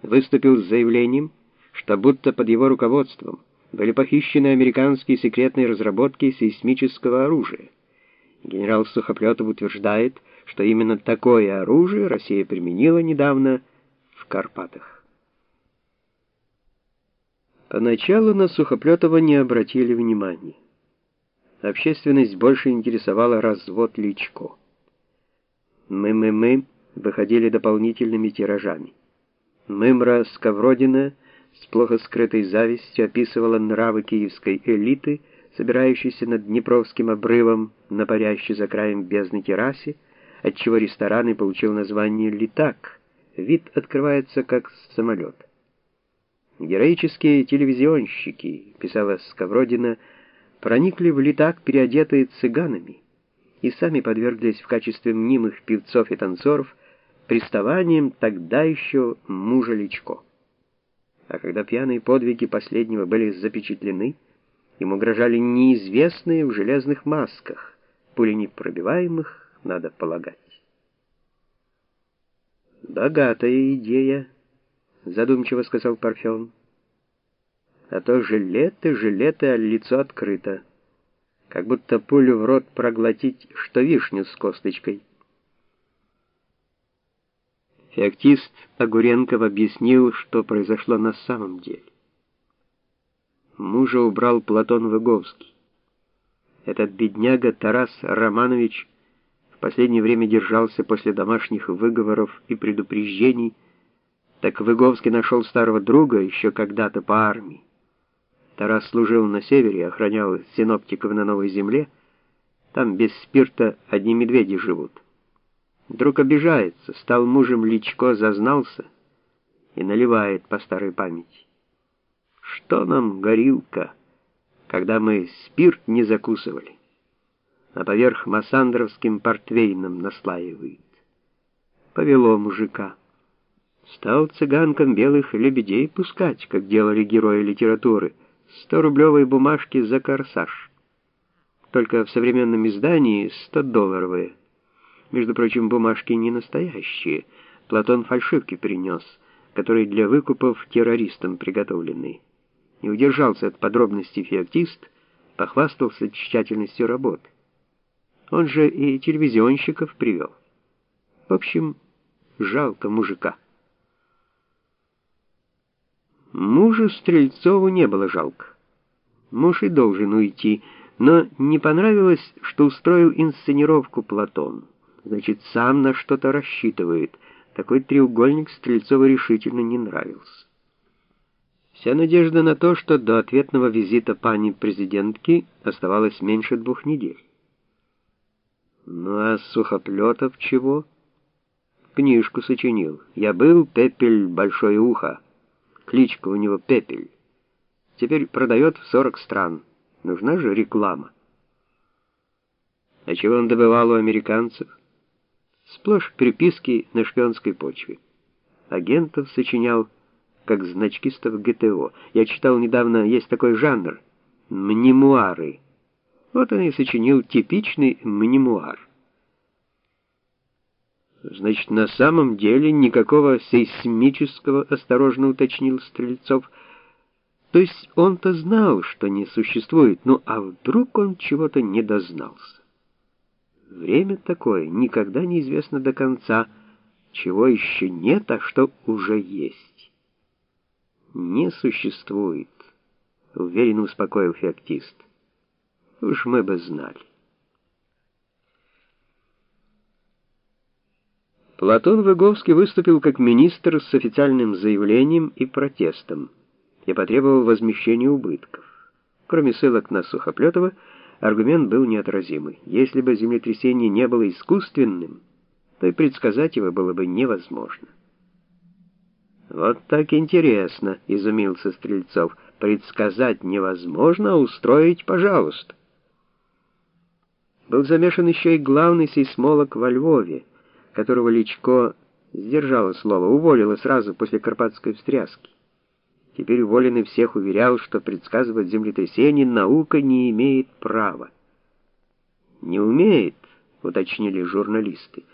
выступил с заявлением, что будто под его руководством были похищены американские секретные разработки сейсмического оружия. Генерал Сухоплетов утверждает, что именно такое оружие Россия применила недавно в Карпатах. Поначалу на Сухоплетова не обратили внимания. Общественность больше интересовала развод Личко. «Мы» выходили дополнительными тиражами. Мымра Сковородина с плохо скрытой завистью описывала нравы киевской элиты, собирающейся над Днепровским обрывом на парящей за краем бездны террасе, отчего ресторан и получил название «Литак». Вид открывается как с самолета. «Героические телевизионщики», — писала Сковородина, проникли в Литак, переодетые цыганами, и сами подверглись в качестве мнимых певцов и танцоров приставаниям тогда еще мужа Личко. А когда пьяные подвиги последнего были запечатлены, им угрожали неизвестные в железных масках, пуленепробиваемых, надо полагать. «Богатая идея», — задумчиво сказал Парфен. «А то жилеты, а лицо открыто. Как будто пулю в рот проглотить, что вишню с косточкой». Феоктист Огуренков объяснил, что произошло на самом деле. Мужа убрал Платон Выговский. Этот бедняга Тарас Романович в последнее время держался после домашних выговоров и предупреждений. Так Выговский нашел старого друга еще когда-то по армии. Тарас служил на севере, охранял синоптиков на Новой Земле. Там без спирта одни медведи живут. Друг обижается, стал мужем Личко, зазнался и наливает по старой памяти. Что нам горилка, когда мы спирт не закусывали, а поверх массандровским портвейном наслаивает. Повело мужика. Стал цыганкам белых лебедей пускать, как делали герои литературы, 100-рублевые бумажки за корсаж. Только в современном издании $100. Между прочим, бумажки не настоящие. Платон фальшивки принес, которые для выкупов террористам приготовлены. Не удержался от подробностей феоктист, похвастался тщательностью работы. Он же и телевизионщиков привел. В общем, жалко мужика. Мужу Стрельцову не было жалко. Муж и должен уйти, но не понравилось, что устроил инсценировку Платон. Значит, сам на что-то рассчитывает. Такой треугольник Стрельцову решительно не нравился. Вся надежда на то, что до ответного визита пани президентки оставалось меньше 2 недель. Ну а Сухоплетов чего? Книжку сочинил. «Я был Пепель Большое Ухо». Кличка у него Пепель. Теперь продает в 40 стран. Нужна же реклама. А чего он добывал у американцев? Сплошь приписки на шпионской почве. Агентов сочинял, как значкистов ГТО. Я читал недавно, есть такой жанр — мнемуары. Вот он и сочинил типичный мнемуар. Значит, на самом деле никакого сейсмического, осторожно уточнил Стрельцов. То есть он-то знал, что не существует, ну а вдруг он чего-то не дознался? Время такое, никогда неизвестно до конца, чего еще нет, а что уже есть. Не существует, уверенно успокоил феоктист. Уж мы бы знали. Платон Выговский выступил как министр с официальным заявлением и протестом и потребовал возмещения убытков. Кроме ссылок на Сухоплетова, аргумент был неотразимый. Если бы землетрясение не было искусственным, то и предсказать его было бы невозможно. «Вот так интересно», — изумился Стрельцов. «Предсказать невозможно, а устроить, пожалуйста». Был замешан еще и главный сейсмолог во Львове, которого Личко сдержало слово, уволила сразу после Карпатской встряски. Теперь уволенный всех уверял, что предсказывать землетрясение наука не имеет права. «Не умеет», — уточнили журналисты.